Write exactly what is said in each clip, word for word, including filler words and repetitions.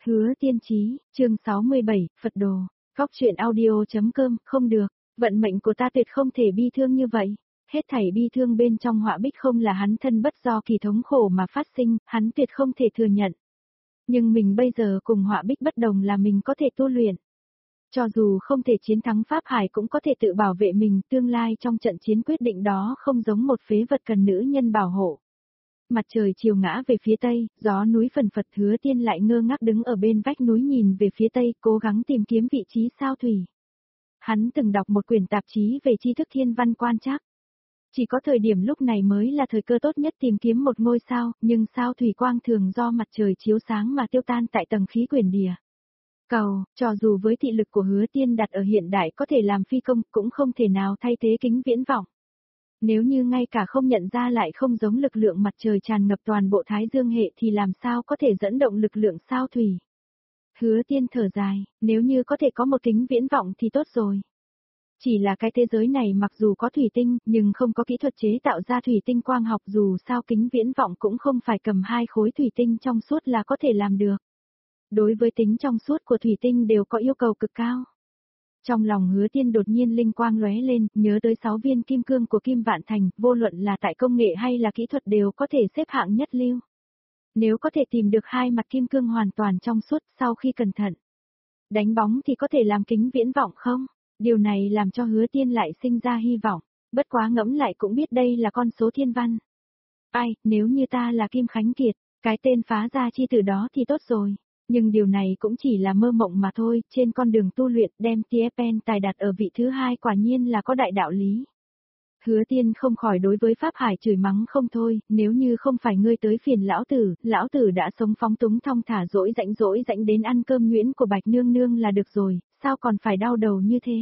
Hứa Tiên Chí, chương sáu mươi bảy, Phật Đồ, Góc truyện audio.com, không được, vận mệnh của ta tuyệt không thể bi thương như vậy. Hết thảy bi thương bên trong họa bích không là hắn thân bất do kỳ thống khổ mà phát sinh, hắn tuyệt không thể thừa nhận. Nhưng mình bây giờ cùng họa bích bất đồng là mình có thể tu luyện. Cho dù không thể chiến thắng Pháp Hải cũng có thể tự bảo vệ mình, tương lai trong trận chiến quyết định đó không giống một phế vật cần nữ nhân bảo hộ. Mặt trời chiều ngã về phía tây, gió núi phần phật. Hứa Tiên lại ngơ ngác đứng ở bên vách núi nhìn về phía tây, cố gắng tìm kiếm vị trí sao thủy. Hắn từng đọc một quyển tạp chí về tri thức thiên văn quan trắc. Chỉ có thời điểm lúc này mới là thời cơ tốt nhất tìm kiếm một ngôi sao, nhưng sao thủy quang thường do mặt trời chiếu sáng mà tiêu tan tại tầng khí quyển địa. Cầu, cho dù với thị lực của Hứa Tiên đặt ở hiện đại có thể làm phi công, cũng không thể nào thay thế kính viễn vọng. Nếu như ngay cả không nhận ra lại không giống lực lượng mặt trời tràn ngập toàn bộ Thái Dương hệ thì làm sao có thể dẫn động lực lượng sao thủy. Hứa Tiên thở dài, nếu như có thể có một kính viễn vọng thì tốt rồi. Chỉ là cái thế giới này mặc dù có thủy tinh, nhưng không có kỹ thuật chế tạo ra thủy tinh quang học, dù sao kính viễn vọng cũng không phải cầm hai khối thủy tinh trong suốt là có thể làm được. Đối với tính trong suốt của thủy tinh đều có yêu cầu cực cao. Trong lòng Hứa Tiên đột nhiên linh quang lóe lên, nhớ tới sáu viên kim cương của Kim Vạn Thành, vô luận là tại công nghệ hay là kỹ thuật đều có thể xếp hạng nhất lưu. Nếu có thể tìm được hai mặt kim cương hoàn toàn trong suốt sau khi cẩn thận đánh bóng thì có thể làm kính viễn vọng không? Điều này làm cho Hứa Tiên lại sinh ra hy vọng, bất quá ngẫm lại cũng biết đây là con số thiên văn. Ai, nếu như ta là Kim Khánh Kiệt, cái tên phá ra chi từ đó thì tốt rồi. Nhưng điều này cũng chỉ là mơ mộng mà thôi, trên con đường tu luyện đem Tiepen tài đặt ở vị thứ hai quả nhiên là có đại đạo lý. Hứa Tiên không khỏi đối với Pháp Hải chửi mắng không thôi, nếu như không phải ngươi tới phiền lão tử, lão tử đã sống phóng túng thong thả dỗi rãnh dỗi rãnh đến ăn cơm nhuyễn của Bạch Nương Nương là được rồi, sao còn phải đau đầu như thế.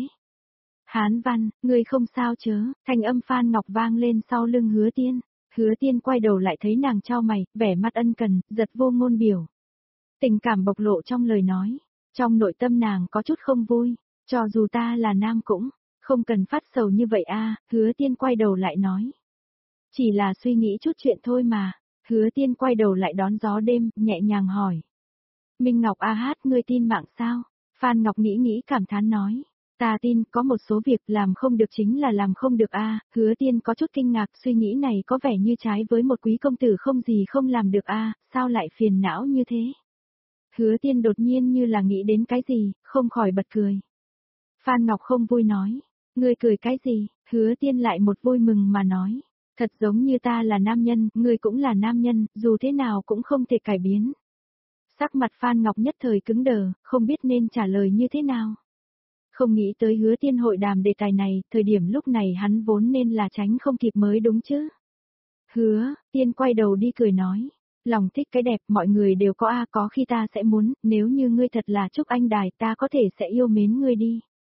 Hán Văn, ngươi không sao chớ, thanh âm Phan Ngọc vang lên sau lưng Hứa Tiên. Hứa Tiên quay đầu lại thấy nàng chau mày, vẻ mặt ân cần, giật vô ngôn biểu. Tình cảm bộc lộ trong lời nói, trong nội tâm nàng có chút không vui, cho dù ta là nam cũng, không cần phát sầu như vậy a. Hứa Tiên quay đầu lại nói. Chỉ là suy nghĩ chút chuyện thôi mà. Hứa Tiên quay đầu lại đón gió đêm, nhẹ nhàng hỏi. Minh Ngọc a hát, ngươi tin mạng sao? Phan Ngọc nghĩ nghĩ cảm thán nói. Ta tin, có một số việc làm không được chính là làm không được a. Hứa Tiên có chút kinh ngạc, suy nghĩ này có vẻ như trái với một quý công tử không gì không làm được a, sao lại phiền não như thế? Hứa Tiên đột nhiên như là nghĩ đến cái gì, không khỏi bật cười. Phan Ngọc không vui nói. Ngươi cười cái gì? Hứa Tiên lại một vui mừng mà nói. Thật giống như ta là nam nhân, ngươi cũng là nam nhân, dù thế nào cũng không thể cải biến. Sắc mặt Phan Ngọc nhất thời cứng đờ, không biết nên trả lời như thế nào. Không nghĩ tới Hứa Tiên hội đàm đề tài này, thời điểm lúc này hắn vốn nên là tránh không kịp mới đúng chứ. Hứa, Tiên quay đầu đi cười nói. Lòng thích cái đẹp mọi người đều có a, có khi ta sẽ muốn, nếu như ngươi thật là Trúc Anh Đài ta có thể sẽ yêu mến ngươi đi.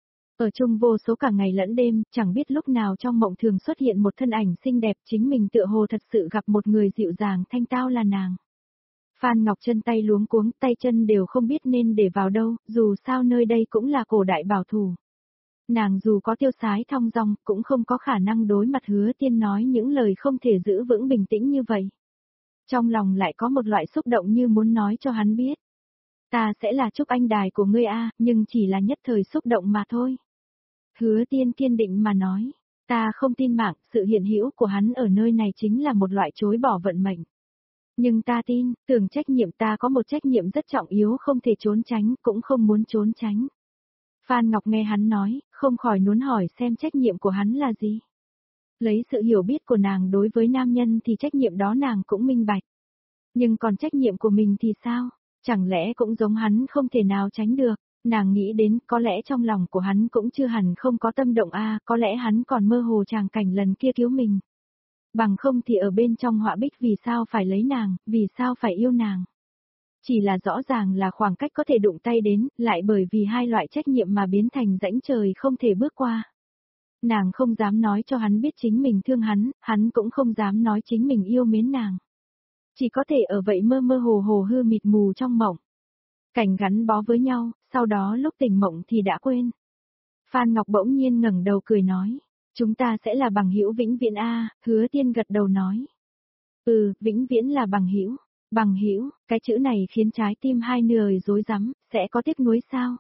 Ở chung vô số cả ngày lẫn đêm, chẳng biết lúc nào trong mộng thường xuất hiện một thân ảnh xinh đẹp, chính mình tựa hồ thật sự gặp một người dịu dàng thanh tao là nàng. Phan Ngọc chân tay luống cuống, tay chân đều không biết nên để vào đâu, dù sao nơi đây cũng là cổ đại bảo thủ. Nàng dù có tiêu sái thong dong, cũng không có khả năng đối mặt Hứa Tiên nói những lời không thể giữ vững bình tĩnh như vậy. Trong lòng lại có một loại xúc động như muốn nói cho hắn biết. Ta sẽ là Trúc Anh Đài của ngươi a, nhưng chỉ là nhất thời xúc động mà thôi. Hứa Tiên kiên định mà nói, ta không tin mạng, sự hiện hữu của hắn ở nơi này chính là một loại chối bỏ vận mệnh. Nhưng ta tin, tưởng trách nhiệm ta có một trách nhiệm rất trọng yếu không thể trốn tránh, cũng không muốn trốn tránh. Phan Ngọc nghe hắn nói, không khỏi nuốn hỏi xem trách nhiệm của hắn là gì. Lấy sự hiểu biết của nàng đối với nam nhân thì trách nhiệm đó nàng cũng minh bạch. Nhưng còn trách nhiệm của mình thì sao? Chẳng lẽ cũng giống hắn không thể nào tránh được? Nàng nghĩ đến có lẽ trong lòng của hắn cũng chưa hẳn không có tâm động a, có lẽ hắn còn mơ hồ tràng cảnh lần kia cứu mình. Bằng không thì ở bên trong họa bích vì sao phải lấy nàng, vì sao phải yêu nàng. Chỉ là rõ ràng là khoảng cách có thể đụng tay đến, lại bởi vì hai loại trách nhiệm mà biến thành rãnh trời không thể bước qua. Nàng không dám nói cho hắn biết chính mình thương hắn, hắn cũng không dám nói chính mình yêu mến nàng. Chỉ có thể ở vậy mơ mơ hồ hồ hư mịt mù trong mộng. Cảnh gắn bó với nhau, sau đó lúc tỉnh mộng thì đã quên. Phan Ngọc bỗng nhiên ngẩng đầu cười nói, chúng ta sẽ là bằng hữu vĩnh viễn a. Hứa Tiên gật đầu nói. Ừ, vĩnh viễn là bằng hữu. Bằng hữu, cái chữ này khiến trái tim hai người rối rắm, sẽ có tiếc nuối sao?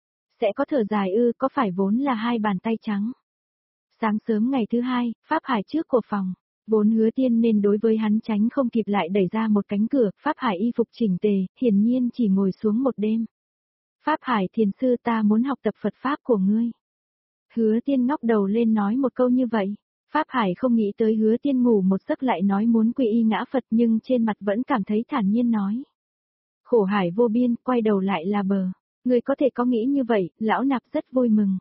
Sẽ có thở dài ư, có phải vốn là hai bàn tay trắng? Sáng sớm ngày thứ hai, Pháp Hải trước của phòng, vốn Hứa Tiên nên đối với hắn tránh không kịp lại đẩy ra một cánh cửa, Pháp Hải y phục chỉnh tề, hiển nhiên chỉ ngồi xuống một đêm. Pháp Hải thiền sư ta muốn học tập Phật Pháp của ngươi. Hứa Tiên ngóc đầu lên nói một câu như vậy. Pháp Hải không nghĩ tới Hứa Tiên ngủ một giấc lại nói muốn quy y ngã Phật nhưng trên mặt vẫn cảm thấy thản nhiên nói. Khổ hải vô biên, quay đầu lại là bờ. Người có thể có nghĩ như vậy, lão nạp rất vui mừng.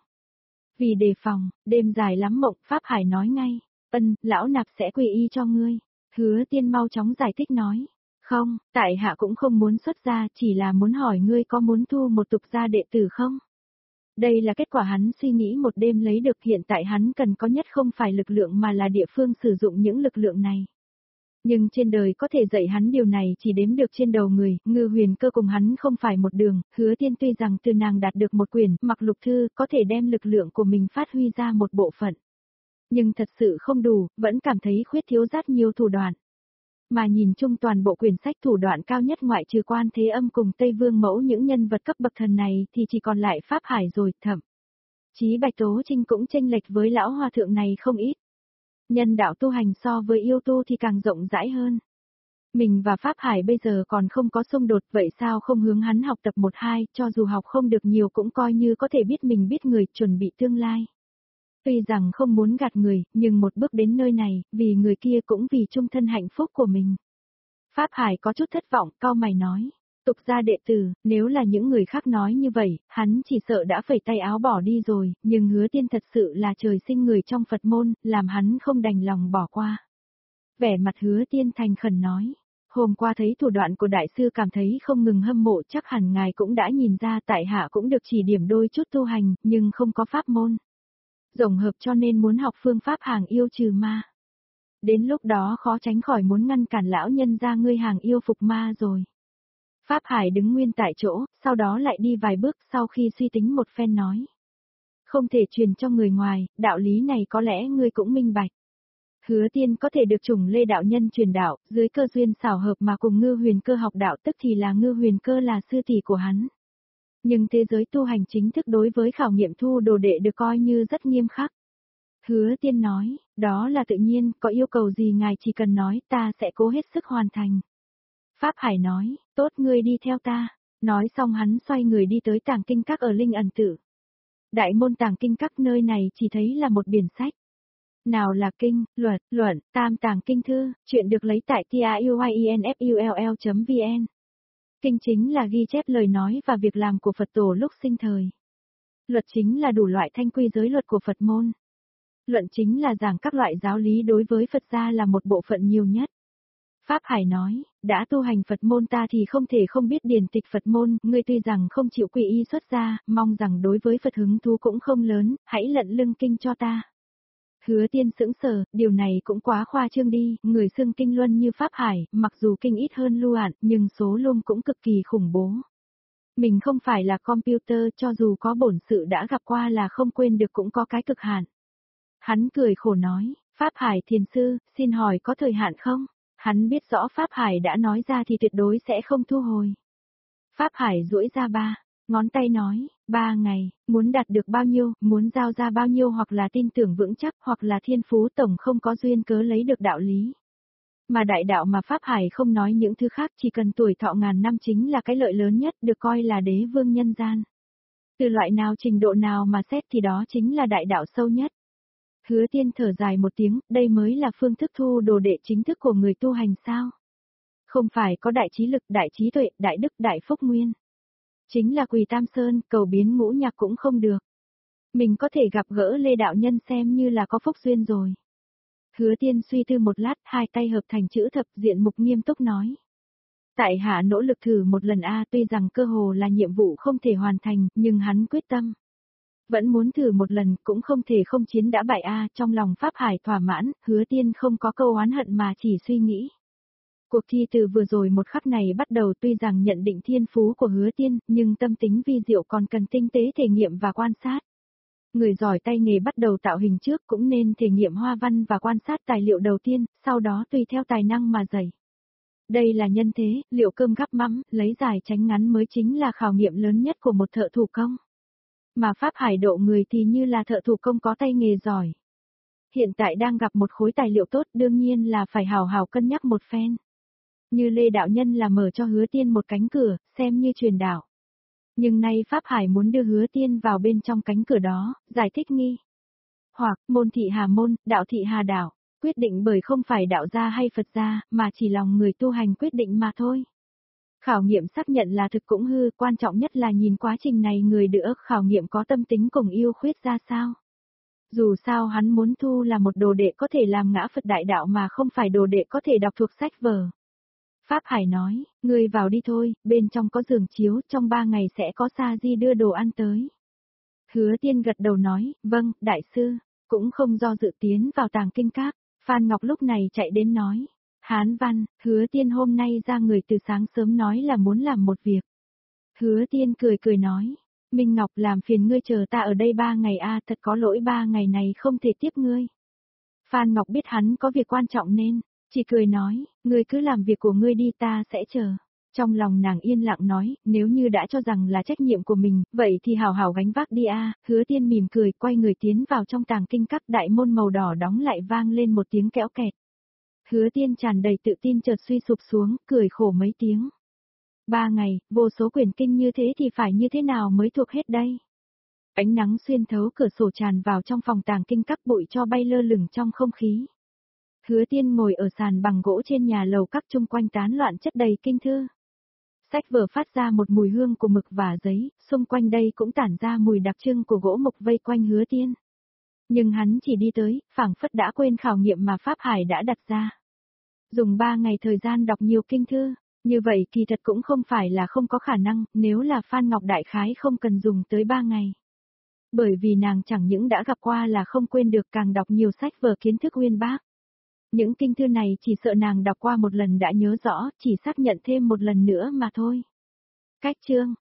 Vì đề phòng, đêm dài lắm mộng, Pháp Hải nói ngay. Ân, lão nạp sẽ quy y cho ngươi. Hứa Tiên mau chóng giải thích nói. Không, tại hạ cũng không muốn xuất gia, chỉ là muốn hỏi ngươi có muốn thu một tục gia đệ tử không? Đây là kết quả hắn suy nghĩ một đêm lấy được, hiện tại hắn cần có nhất không phải lực lượng mà là địa phương sử dụng những lực lượng này. Nhưng trên đời có thể dạy hắn điều này chỉ đếm được trên đầu người, Ngư Huyền Cơ cùng hắn không phải một đường, Hứa Tiên tuy rằng từ nàng đạt được một quyển mặc lục thư có thể đem lực lượng của mình phát huy ra một bộ phận. Nhưng thật sự không đủ, vẫn cảm thấy khuyết thiếu rất nhiều thủ đoạn. Mà nhìn chung toàn bộ quyển sách thủ đoạn cao nhất ngoại trừ Quan Thế Âm cùng Tây Vương Mẫu những nhân vật cấp bậc thần này thì chỉ còn lại Pháp Hải rồi, thậm chí Bạch Tố Trinh cũng chênh lệch với lão hòa thượng này không ít. Nhân đạo tu hành so với yêu tu thì càng rộng rãi hơn. Mình và Pháp Hải bây giờ còn không có xung đột, vậy sao không hướng hắn học tập một hai, cho dù học không được nhiều cũng coi như có thể biết mình biết người, chuẩn bị tương lai. Tuy rằng không muốn gạt người, nhưng một bước đến nơi này, vì người kia cũng vì chung thân hạnh phúc của mình. Pháp Hải có chút thất vọng, cau mày nói. Tục gia đệ tử, nếu là những người khác nói như vậy, hắn chỉ sợ đã phẩy tay áo bỏ đi rồi, nhưng Hứa Tiên thật sự là trời sinh người trong Phật môn, làm hắn không đành lòng bỏ qua. Vẻ mặt Hứa Tiên thành khẩn nói. Hôm qua thấy thủ đoạn của đại sư cảm thấy không ngừng hâm mộ, chắc hẳn ngài cũng đã nhìn ra tại hạ cũng được chỉ điểm đôi chút tu hành, nhưng không có pháp môn. Tổng hợp cho nên muốn học phương pháp hàng yêu trừ ma. Đến lúc đó khó tránh khỏi muốn ngăn cản lão nhân ra ngươi hàng yêu phục ma rồi. Pháp Hải đứng nguyên tại chỗ, sau đó lại đi vài bước sau khi suy tính một phen nói. Không thể truyền cho người ngoài, đạo lý này có lẽ ngươi cũng minh bạch. Hứa Tiên có thể được chủng Lê đạo nhân truyền đạo, dưới cơ duyên xảo hợp mà cùng Ngư Huyền Cơ học đạo, tức thì là Ngư Huyền Cơ là sư tỷ của hắn. Nhưng thế giới tu hành chính thức đối với khảo nghiệm thu đồ đệ được coi như rất nghiêm khắc. Hứa Tiên nói, đó là tự nhiên, có yêu cầu gì ngài chỉ cần nói, ta sẽ cố hết sức hoàn thành. Pháp Hải nói, tốt ngươi đi theo ta. Nói xong hắn xoay người đi tới Tàng Kinh Các ở Linh Ẩn Tự. Đại môn Tàng Kinh Các nơi này chỉ thấy là một biển sách. Nào là kinh, luật, luận, tam tàng kinh thư, chuyện được lấy tại tiuyinfull chấm vn. Kinh chính là ghi chép lời nói và việc làm của Phật tổ lúc sinh thời. Luật chính là đủ loại thanh quy giới luật của Phật môn. Luận chính là giảng các loại giáo lý đối với Phật gia là một bộ phận nhiều nhất. Pháp Hải nói, đã tu hành Phật môn ta thì không thể không biết điển tịch Phật môn, ngươi tuy rằng không chịu quy y xuất gia, mong rằng đối với Phật hứng thú cũng không lớn, hãy lận lưng kinh cho ta. Hứa Tiên sững sờ, điều này cũng quá khoa trương đi, người xưng kinh luân như Pháp Hải, mặc dù kinh ít hơn lưu ạn, nhưng số luân cũng cực kỳ khủng bố. Mình không phải là computer, cho dù có bổn sự đã gặp qua là không quên được cũng có cái cực hạn. Hắn cười khổ nói, Pháp Hải thiền sư, xin hỏi có thời hạn không? Hắn biết rõ Pháp Hải đã nói ra thì tuyệt đối sẽ không thu hồi. Pháp Hải duỗi ra ba ngón tay nói, ba ngày, muốn đạt được bao nhiêu, muốn giao ra bao nhiêu hoặc là tin tưởng vững chắc hoặc là thiên phú tổng không có duyên cớ lấy được đạo lý. Mà đại đạo mà Pháp Hải không nói những thứ khác, chỉ cần tuổi thọ ngàn năm chính là cái lợi lớn nhất, được coi là đế vương nhân gian. Từ loại nào trình độ nào mà xét thì đó chính là đại đạo sâu nhất. Hứa Tiên thở dài một tiếng, đây mới là phương thức thu đồ đệ chính thức của người tu hành sao? Không phải có đại trí lực, đại trí tuệ, đại đức, đại phúc nguyên. Chính là quỳ Tam Sơn, cầu biến ngũ nhạc cũng không được. Mình có thể gặp gỡ Lê đạo nhân xem như là có phúc duyên rồi. Hứa Tiên suy tư một lát, hai tay hợp thành chữ thập, diện mục nghiêm túc nói. Tại hạ nỗ lực thử một lần a, tuy rằng cơ hồ là nhiệm vụ không thể hoàn thành, nhưng hắn quyết tâm. Vẫn muốn thử một lần, cũng không thể không chiến đã bại a, trong lòng Pháp Hải thỏa mãn, Hứa Tiên không có câu oán hận mà chỉ suy nghĩ. Cuộc thi từ vừa rồi một khắc này bắt đầu, tuy rằng nhận định thiên phú của Hứa Tiên, nhưng tâm tính vi diệu còn cần tinh tế thể nghiệm và quan sát. Người giỏi tay nghề bắt đầu tạo hình trước cũng nên thể nghiệm hoa văn và quan sát tài liệu đầu tiên, sau đó tùy theo tài năng mà dày. Đây là nhân thế, liệu cơm gắp mắm, lấy dài tránh ngắn mới chính là khảo nghiệm lớn nhất của một thợ thủ công. Mà Pháp Hải độ người thì như là thợ thủ công có tay nghề giỏi. Hiện tại đang gặp một khối tài liệu tốt, đương nhiên là phải hào hào cân nhắc một phen. Như Lê đạo nhân là mở cho Hứa Tiên một cánh cửa, xem như truyền đạo. Nhưng nay Pháp Hải muốn đưa Hứa Tiên vào bên trong cánh cửa đó, giải thích nghi. Hoặc, môn thị hà môn, đạo thị hà đạo, quyết định bởi không phải đạo gia hay Phật gia, mà chỉ lòng người tu hành quyết định mà thôi. Khảo nghiệm xác nhận là thực cũng hư, quan trọng nhất là nhìn quá trình này người được khảo nghiệm có tâm tính cùng yêu khuyết ra sao. Dù sao hắn muốn thu là một đồ đệ có thể làm ngã Phật đại đạo mà không phải đồ đệ có thể đọc thuộc sách vở. Pháp Hải nói, ngươi vào đi thôi, bên trong có giường chiếu, trong ba ngày sẽ có Sa Di đưa đồ ăn tới. Hứa Tiên gật đầu nói, vâng, đại sư, cũng không do dự tiến vào tàng kinh các. Phan Ngọc lúc này chạy đến nói, Hán Văn, Hứa Tiên hôm nay ra người từ sáng sớm nói là muốn làm một việc. Hứa Tiên cười cười nói, Minh Ngọc làm phiền ngươi chờ ta ở đây ba ngày a, thật có lỗi ba ngày này không thể tiếp ngươi. Phan Ngọc biết hắn có việc quan trọng nên, chỉ cười nói, ngươi cứ làm việc của ngươi đi ta sẽ chờ. Trong lòng nàng yên lặng nói, nếu như đã cho rằng là trách nhiệm của mình, vậy thì hào hào gánh vác đi a. Hứa Tiên mỉm cười, quay người tiến vào trong tàng kinh các, đại môn màu đỏ đóng lại vang lên một tiếng kẽo kẹt. Hứa Tiên tràn đầy tự tin chợt suy sụp xuống, cười khổ mấy tiếng. Ba ngày, vô số quyển kinh như thế thì phải như thế nào mới thuộc hết đây? Ánh nắng xuyên thấu cửa sổ tràn vào trong phòng tàng kinh các, bụi cho bay lơ lửng trong không khí. Hứa Tiên ngồi ở sàn bằng gỗ trên nhà lầu các, chung quanh tán loạn chất đầy kinh thư. Sách vở phát ra một mùi hương của mực và giấy, xung quanh đây cũng tản ra mùi đặc trưng của gỗ mục vây quanh Hứa Tiên. Nhưng hắn chỉ đi tới, phảng phất đã quên khảo nghiệm mà Pháp Hải đã đặt ra. Dùng ba ngày thời gian đọc nhiều kinh thư, như vậy kỳ thật cũng không phải là không có khả năng, nếu là Phan Ngọc đại khái không cần dùng tới ba ngày. Bởi vì nàng chẳng những đã gặp qua là không quên được, càng đọc nhiều sách vở kiến thức uyên bác. Những kinh thư này chỉ sợ nàng đọc qua một lần đã nhớ rõ, chỉ xác nhận thêm một lần nữa mà thôi. Cách chương